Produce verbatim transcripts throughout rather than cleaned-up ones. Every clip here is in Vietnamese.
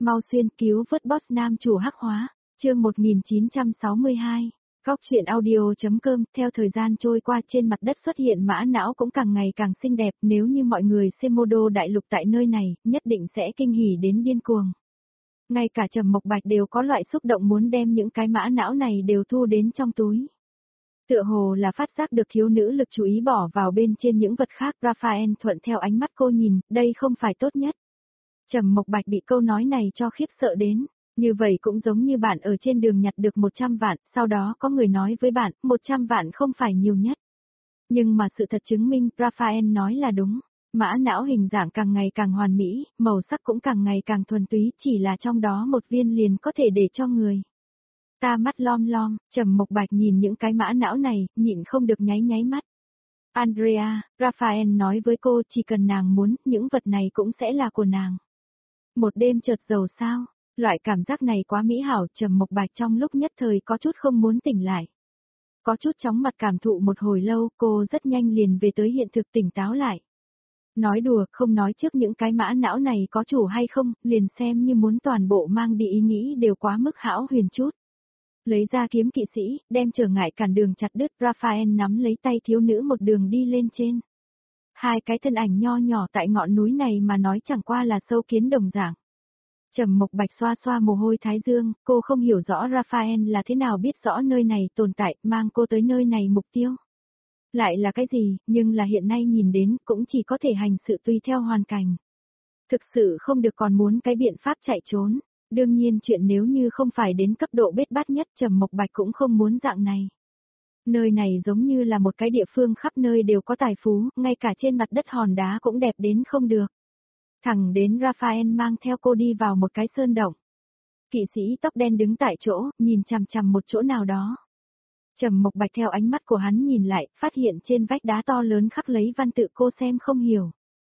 Mau xuyên cứu vớt boss nam chủ hắc hóa, chương một nghìn chín trăm sáu mươi hai. Góc chuyện audio.com, theo thời gian trôi qua trên mặt đất xuất hiện mã não cũng càng ngày càng xinh đẹp, nếu như mọi người xem mô đô đại lục tại nơi này, nhất định sẽ kinh hỉ đến điên cuồng. Ngay cả Trầm Mộc Bạch đều có loại xúc động muốn đem những cái mã não này đều thu đến trong túi. Tựa hồ là phát giác được thiếu nữ lực chú ý bỏ vào bên trên những vật khác, Raphael thuận theo ánh mắt cô nhìn, đây không phải tốt nhất. Trầm Mộc Bạch bị câu nói này cho khiếp sợ đến, như vậy cũng giống như bạn ở trên đường nhặt được một trăm vạn, sau đó có người nói với bạn, một trăm vạn không phải nhiều nhất. Nhưng mà sự thật chứng minh, Raphael nói là đúng, mã não hình dạng càng ngày càng hoàn mỹ, màu sắc cũng càng ngày càng thuần túy, chỉ là trong đó một viên liền có thể để cho người ta mắt lom lom. Trầm Mộc Bạch nhìn những cái mã não này, nhịn không được nháy nháy mắt. Andrea, Raphael nói với cô chỉ cần nàng muốn, những vật này cũng sẽ là của nàng. Một đêm chợt giàu sao, loại cảm giác này quá mỹ hảo, Trầm Mộc Bạch trong lúc nhất thời có chút không muốn tỉnh lại. Có chút chóng mặt cảm thụ một hồi lâu, cô rất nhanh liền về tới hiện thực tỉnh táo lại. Nói đùa, không nói trước những cái mã não này có chủ hay không, liền xem như muốn toàn bộ mang đi ý nghĩ đều quá mức hão huyền chút. Lấy ra kiếm kỵ sĩ, đem trở ngại cản đường chặt đứt, Raphael nắm lấy tay thiếu nữ một đường đi lên trên. Hai cái thân ảnh nho nhỏ tại ngọn núi này mà nói chẳng qua là sâu kiến đồng dạng. Trầm Mộc Bạch xoa xoa mồ hôi thái dương, cô không hiểu rõ Raphael là thế nào biết rõ nơi này tồn tại, mang cô tới nơi này mục tiêu. Lại là cái gì, nhưng là hiện nay nhìn đến cũng chỉ có thể hành sự tùy theo hoàn cảnh. Thực sự không được còn muốn cái biện pháp chạy trốn. Đương nhiên chuyện nếu như không phải đến cấp độ bết bát nhất, Trầm Mộc Bạch cũng không muốn dạng này. Nơi này giống như là một cái địa phương khắp nơi đều có tài phú, ngay cả trên mặt đất hòn đá cũng đẹp đến không được. Thẳng đến Raphael mang theo cô đi vào một cái sơn động. Kỵ sĩ tóc đen đứng tại chỗ, nhìn chằm chằm một chỗ nào đó. Trầm Mộc Bạch theo ánh mắt của hắn nhìn lại, phát hiện trên vách đá to lớn khắc lấy văn tự cô xem không hiểu.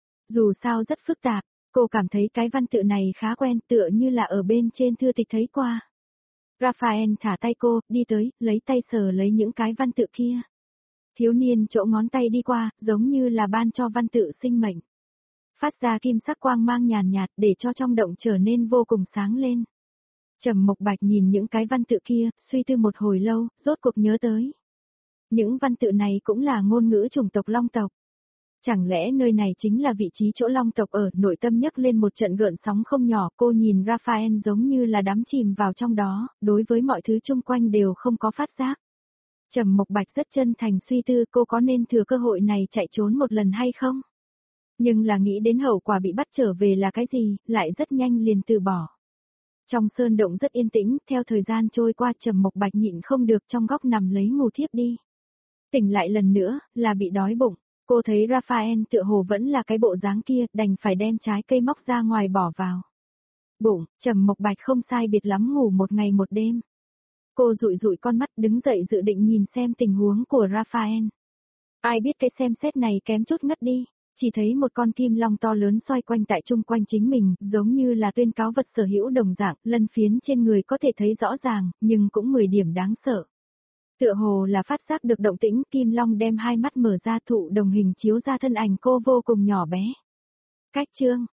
Dù sao rất phức tạp. Cô cảm thấy cái văn tự này khá quen, tựa như là ở bên trên thư tịch thấy qua. Raphael thả tay cô, đi tới, lấy tay sờ lấy những cái văn tự kia. Thiếu niên chỗ ngón tay đi qua, giống như là ban cho văn tự sinh mệnh. Phát ra kim sắc quang mang nhàn nhạt để cho trong động trở nên vô cùng sáng lên. Trầm Mộc Bạch nhìn những cái văn tự kia, suy tư một hồi lâu, rốt cuộc nhớ tới. Những văn tự này cũng là ngôn ngữ chủng tộc Long tộc. Chẳng lẽ nơi này chính là vị trí chỗ Long tộc ở, nội tâm nhấc lên một trận gợn sóng không nhỏ, cô nhìn Raphael giống như là đắm chìm vào trong đó, đối với mọi thứ xung quanh đều không có phát giác. Trầm Mộc Bạch rất chân thành suy tư cô có nên thừa cơ hội này chạy trốn một lần hay không? Nhưng là nghĩ đến hậu quả bị bắt trở về là cái gì, lại rất nhanh liền từ bỏ. Trong sơn động rất yên tĩnh, theo thời gian trôi qua Trầm Mộc Bạch nhịn không được trong góc nằm lấy ngủ thiếp đi. Tỉnh lại lần nữa, là bị đói bụng. Cô thấy Raphael tựa hồ vẫn là cái bộ dáng kia, đành phải đem trái cây móc ra ngoài bỏ vào bụng. Trầm Mộc Bạch không sai biệt lắm ngủ một ngày một đêm. Cô dụi dụi con mắt đứng dậy dự định nhìn xem tình huống của Raphael. Ai biết cái xem xét này kém chút ngất đi, chỉ thấy một con kim long to lớn xoay quanh tại chung quanh chính mình, giống như là tuyên cáo vật sở hữu đồng dạng, lân phiến trên người có thể thấy rõ ràng, nhưng cũng mười điểm đáng sợ. Tựa hồ là phát giác được động tĩnh, Kim Long đem hai mắt mở ra, thụ đồng hình chiếu ra thân ảnh cô vô cùng nhỏ bé. Cách chương,